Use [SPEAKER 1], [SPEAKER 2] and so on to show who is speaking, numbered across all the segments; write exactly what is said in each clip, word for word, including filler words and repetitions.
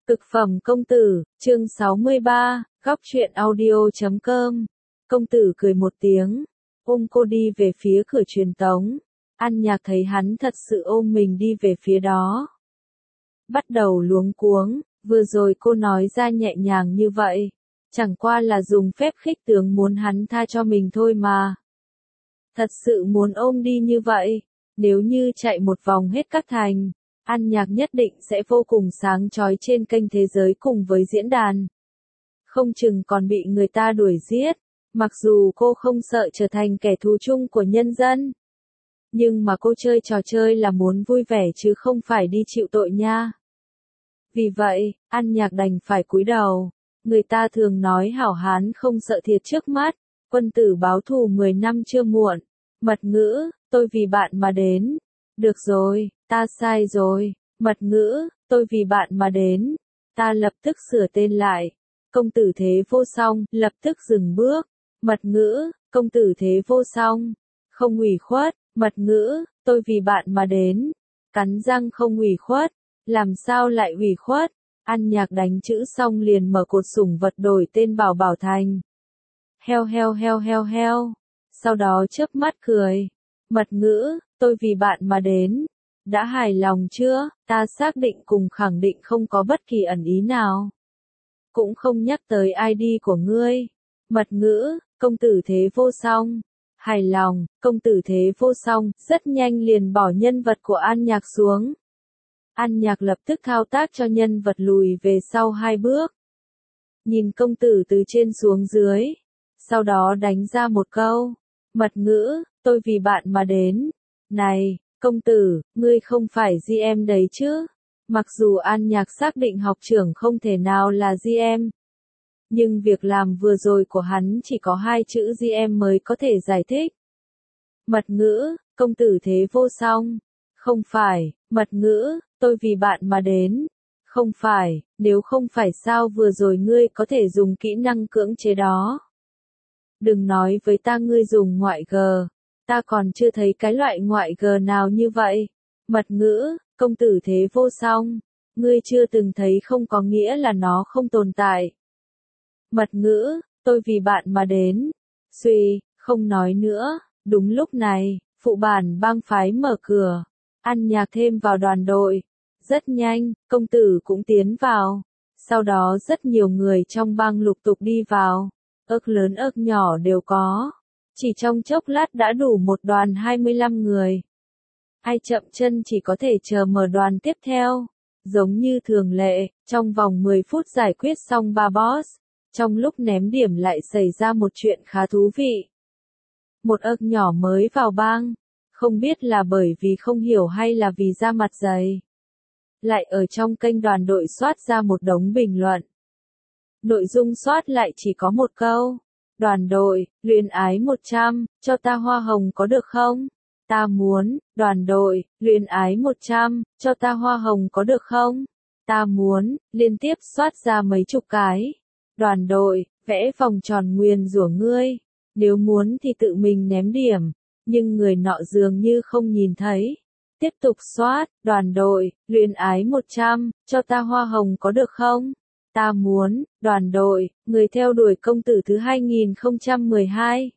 [SPEAKER 1] Cực phẩm công tử, chương sáu mươi ba, góc truyện audio chấm com. Công tử cười một tiếng, ôm cô đi về phía cửa truyền tống. An Nhạc thấy hắn thật sự ôm mình đi về phía đó. Bắt đầu luống cuống, vừa rồi cô nói ra nhẹ nhàng như vậy. Chẳng qua là dùng phép khích tướng muốn hắn tha cho mình thôi mà. Thật sự muốn ôm đi như vậy, nếu như chạy một vòng hết các thành, An Nhạc nhất định sẽ vô cùng sáng chói trên kênh thế giới cùng với diễn đàn. Không chừng còn bị người ta đuổi giết, mặc dù cô không sợ trở thành kẻ thù chung của nhân dân. Nhưng mà cô chơi trò chơi là muốn vui vẻ chứ không phải đi chịu tội nha. Vì vậy, An Nhạc đành phải cúi đầu. Người ta thường nói hảo hán không sợ thiệt trước mắt, quân tử báo thù mười năm chưa muộn. Mật ngữ, tôi vì bạn mà đến. Được rồi, ta sai rồi. Mật ngữ, tôi vì bạn mà đến. Ta lập tức sửa tên lại. Công tử thế vô song, lập tức dừng bước. Mật ngữ, công tử thế vô song. Không ủy khuất. Mật ngữ, tôi vì bạn mà đến. Cắn răng không ủy khuất. Làm sao lại ủy khuất? An Nhạc đánh chữ xong liền mở cột sủng vật đổi tên Bảo Bảo thành heo heo heo heo heo. Sau đó chớp mắt cười. Mật ngữ, tôi vì bạn mà đến. Đã hài lòng chưa? Ta xác định cùng khẳng định không có bất kỳ ẩn ý nào. Cũng không nhắc tới i đê của ngươi. Mật ngữ, công tử thế vô song. Hài lòng, công tử thế vô song, rất nhanh liền bỏ nhân vật của An Nhạc xuống. An Nhạc lập tức thao tác cho nhân vật lùi về sau hai bước. Nhìn công tử từ trên xuống dưới. Sau đó đánh ra một câu. Mật ngữ, tôi vì bạn mà đến. Này, công tử, ngươi không phải giê em đấy chứ? Mặc dù An Nhạc xác định học trưởng không thể nào là giê em. Nhưng việc làm vừa rồi của hắn chỉ có hai chữ giê em mới có thể giải thích. Mật ngữ, công tử thế vô song. Không phải, mật ngữ, tôi vì bạn mà đến. Không phải, nếu không phải sao vừa rồi ngươi có thể dùng kỹ năng cưỡng chế đó. Đừng nói với ta ngươi dùng ngoại g, ta còn chưa thấy cái loại ngoại g nào như vậy. Mật ngữ, công tử thế vô song, ngươi chưa từng thấy không có nghĩa là nó không tồn tại. Mật ngữ, tôi vì bạn mà đến. Suy, không nói nữa. Đúng lúc này, phụ bản bang phái mở cửa. An Nhạc thêm vào đoàn đội. Rất nhanh, công tử cũng tiến vào. Sau đó rất nhiều người trong bang lục tục đi vào. Ức lớn ức nhỏ đều có. Chỉ trong chốc lát đã đủ một đoàn hai mươi lăm người. Ai chậm chân chỉ có thể chờ mở đoàn tiếp theo. Giống như thường lệ, trong vòng mười phút giải quyết xong ba boss. Trong lúc ném điểm lại xảy ra một chuyện khá thú vị. Một ức nhỏ mới vào bang. Không biết là bởi vì không hiểu hay là vì da mặt dày. Lại ở trong kênh đoàn đội soát ra một đống bình luận. Nội dung soát lại chỉ có một câu. Đoàn đội, luyến ái một trăm, cho ta hoa hồng có được không? Ta muốn, đoàn đội, luyến ái một trăm, cho ta hoa hồng có được không? Ta muốn, liên tiếp soát ra mấy chục cái. Đoàn đội, vẽ vòng tròn nguyền rủa ngươi. Nếu muốn thì tự mình ném điểm. Nhưng người nọ dường như không nhìn thấy. Tiếp tục soát, đoàn đội, luyến ái một trăm, cho ta hoa hồng có được không? Ta muốn, đoàn đội, người theo đuổi công tử thứ hai nghìn không trăm mười hai.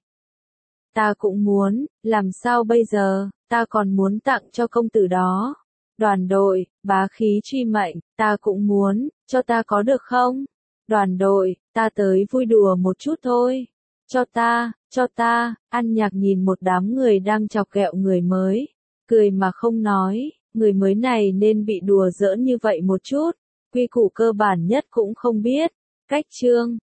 [SPEAKER 1] Ta cũng muốn, làm sao bây giờ, ta còn muốn tặng cho công tử đó. Đoàn đội, bá khí truy mệnh, ta cũng muốn, cho ta có được không? Đoàn đội, ta tới vui đùa một chút thôi. Cho ta, cho ta, An Nhạc nhìn một đám người đang chọc ghẹo người mới. Cười mà không nói, người mới này nên bị đùa giỡn như vậy một chút. Quy củ cơ bản nhất cũng không biết. Cách chương.